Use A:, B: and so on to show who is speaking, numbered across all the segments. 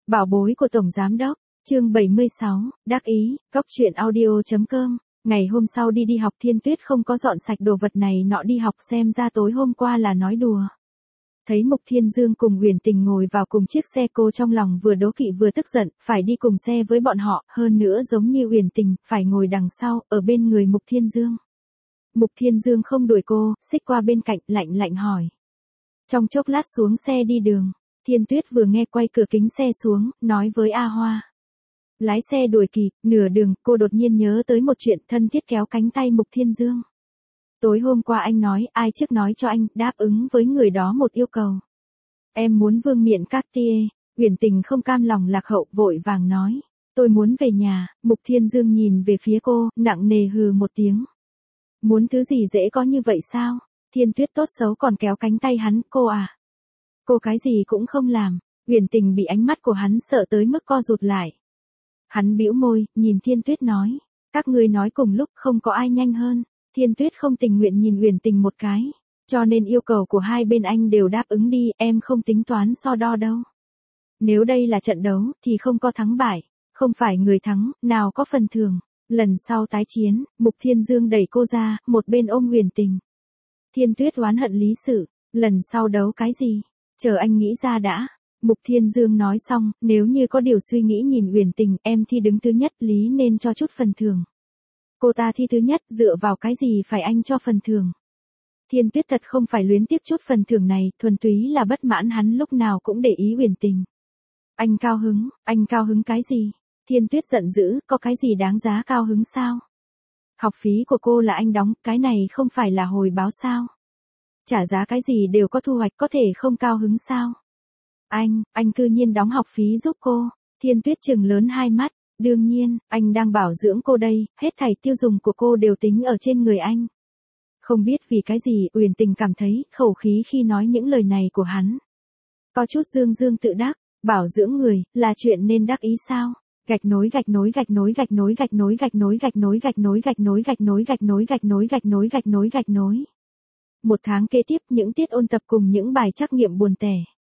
A: Bảo bối của Tổng Giám Đốc, chương 76, đắc ý, góc chuyện audio.com. Ngày hôm sau đi học Thiên Tuyết không có dọn sạch đồ vật này nọ đi học, xem ra tối hôm qua là nói đùa. Thấy Mục Thiên Dương cùng Uyển Tình ngồi vào cùng chiếc xe, cô trong lòng vừa đố kỵ vừa tức giận, phải đi cùng xe với bọn họ, hơn nữa giống như Uyển Tình, phải ngồi đằng sau, ở bên người Mục Thiên Dương. Mục Thiên Dương không đuổi cô, xích qua bên cạnh, lạnh lạnh hỏi. Trong chốc lát xuống xe đi đường, Thiên Tuyết vừa nghe quay cửa kính xe xuống, nói với A Hoa. Lái xe đuổi kịp, nửa đường, cô đột nhiên nhớ tới một chuyện, thân thiết kéo cánh tay Mục Thiên Dương. Tối hôm qua anh nói, ai trước nói cho anh, đáp ứng với người đó một yêu cầu. Em muốn vương miện Cartier. Uyển Tình không cam lòng lạc hậu, vội vàng nói. Tôi muốn về nhà. Mục Thiên Dương nhìn về phía cô, nặng nề hừ một tiếng. Muốn thứ gì dễ có như vậy sao? Thiên Tuyết tốt xấu còn kéo cánh tay hắn, cô à? Cô cái gì cũng không làm. Uyển Tình bị ánh mắt của hắn sợ tới mức co rụt lại. Hắn bĩu môi, nhìn Thiên Tuyết nói. Các ngươi nói cùng lúc, không có ai nhanh hơn. Thiên Tuyết không tình nguyện nhìn Uyển Tình một cái. Cho nên yêu cầu của hai bên anh đều đáp ứng đi, em không tính toán so đo đâu. Nếu đây là trận đấu, thì không có thắng bại. Không phải người thắng, nào có phần thưởng. Lần sau tái chiến, Mục Thiên Dương đẩy cô ra, một bên ôm Uyển Tình. Thiên Tuyết oán hận lý sự. Lần sau đấu cái gì? Chờ anh nghĩ ra đã. Mục Thiên Dương nói xong, nếu như có điều suy nghĩ nhìn Uyển Tình, em thi đứng thứ nhất, lý nên cho chút phần thưởng. Cô ta thi thứ nhất, dựa vào cái gì phải anh cho phần thưởng? Thiên Tuyết thật không phải luyến tiếc chút phần thưởng này, thuần túy là bất mãn hắn lúc nào cũng để ý Uyển Tình. Anh cao hứng cái gì? Thiên Tuyết giận dữ, có cái gì đáng giá cao hứng sao? Học phí của cô là anh đóng, cái này không phải là hồi báo sao? Trả giá cái gì đều có thu hoạch, có thể không cao hứng sao? Anh cư nhiên đóng học phí giúp cô. Thiên Tuyết trừng lớn hai mắt. Đương nhiên, anh đang bảo dưỡng cô đây, hết thảy tiêu dùng của cô đều tính ở trên người anh. Không biết vì cái gì, Uyển Tình cảm thấy khẩu khí khi nói những lời này của hắn. Có chút dương dương tự đắc, bảo dưỡng người, là chuyện nên đắc ý sao? Gạch nối. Một tháng kế tiếp, những tiết ôn tập cùng những bài trắc nghiệm buồn tẻ.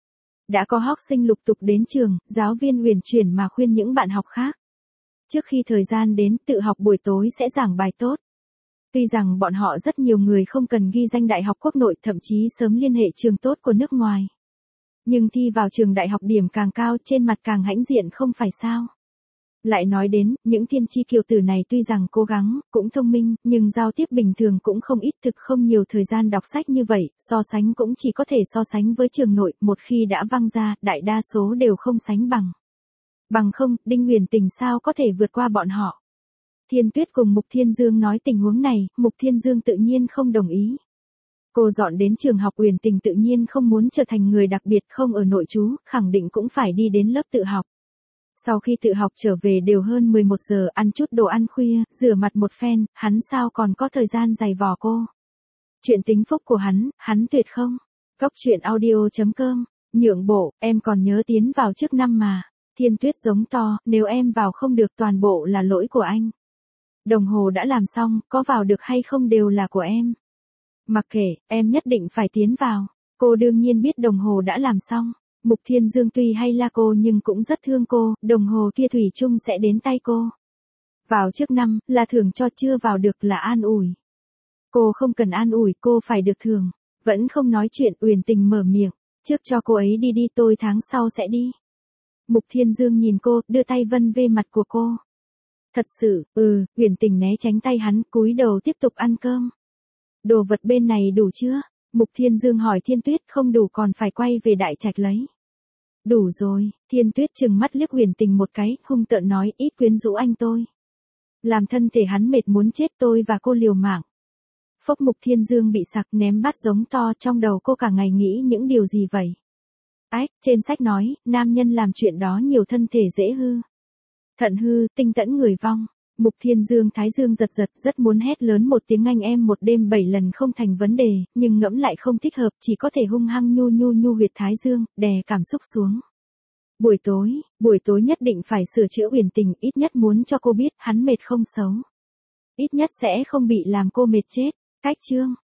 A: Đã có học sinh lục tục đến trường, giáo viên uyển chuyển mà khuyên những bạn học khác. Trước khi thời gian đến, tự học buổi tối sẽ giảng bài tốt. Tuy rằng bọn họ rất nhiều người không cần ghi danh đại học quốc nội, thậm chí sớm liên hệ trường tốt của nước ngoài. Nhưng thi vào trường đại học điểm càng cao, trên mặt càng hãnh diện không phải sao? Lại nói đến, những thiên chi kiều tử này tuy rằng cố gắng, cũng thông minh, nhưng giao tiếp bình thường cũng không ít, thực không nhiều thời gian đọc sách như vậy, so sánh cũng chỉ có thể so sánh với trường nội, một khi đã văng ra, đại đa số đều không sánh bằng. Bằng không, Đinh Uyển Tình sao có thể vượt qua bọn họ. Thiên Tuyết cùng Mục Thiên Dương nói tình huống này, Mục Thiên Dương tự nhiên không đồng ý. Cô dọn đến trường học, Uyển Tình tự nhiên không muốn trở thành người đặc biệt, không ở nội trú, khẳng định cũng phải đi đến lớp tự học. Sau khi tự học trở về đều hơn 11 giờ, ăn chút đồ ăn khuya, rửa mặt một phen, hắn sao còn có thời gian giày vò cô. Chuyện tính phúc của hắn tuyệt không. Góc chuyện audio.com, nhượng bộ, em còn nhớ tiến vào trước năm mà. Thiên Tuyết giống to, nếu em vào không được toàn bộ là lỗi của anh. Đồng hồ đã làm xong, có vào được hay không đều là của em. Mặc kệ, em nhất định phải tiến vào. Cô đương nhiên biết đồng hồ đã làm xong. Mục Thiên Dương tuy hay la cô nhưng cũng rất thương cô, đồng hồ kia thủy chung sẽ đến tay cô. Vào trước năm, là thưởng cho, chưa vào được là an ủi. Cô không cần an ủi, cô phải được thưởng. Vẫn không nói chuyện, Uyển Tình mở miệng. Trước cho cô ấy đi, tôi tháng sau sẽ đi. Mục Thiên Dương nhìn cô, đưa tay vân về mặt của cô. Thật sự, Uyển Tình né tránh tay hắn, cúi đầu tiếp tục ăn cơm. Đồ vật bên này đủ chưa? Mục Thiên Dương hỏi Thiên Tuyết, không đủ còn phải quay về đại trạch lấy. Đủ rồi, Thiên Tuyết trừng mắt liếc Uyển Tình một cái, hung tợn nói, ít quyến rũ anh tôi. Làm thân thể hắn mệt muốn chết, tôi và cô liều mạng. Phốc, Mục Thiên Dương bị sặc, ném bát giống to, trong đầu cô cả ngày nghĩ những điều gì vậy? Trên sách nói, nam nhân làm chuyện đó nhiều thân thể dễ hư. Thận hư, tinh tẫn người vong. Mục Thiên Dương thái dương giật rất muốn hét lớn một tiếng anh em một đêm 7 lần không thành vấn đề, nhưng ngẫm lại không thích hợp, chỉ có thể hung hăng nhu huyệt thái dương, đè cảm xúc xuống. Buổi tối nhất định phải sửa chữa Uyển Tình, ít nhất muốn cho cô biết hắn mệt không xấu. Ít nhất sẽ không bị làm cô mệt chết. Cách chương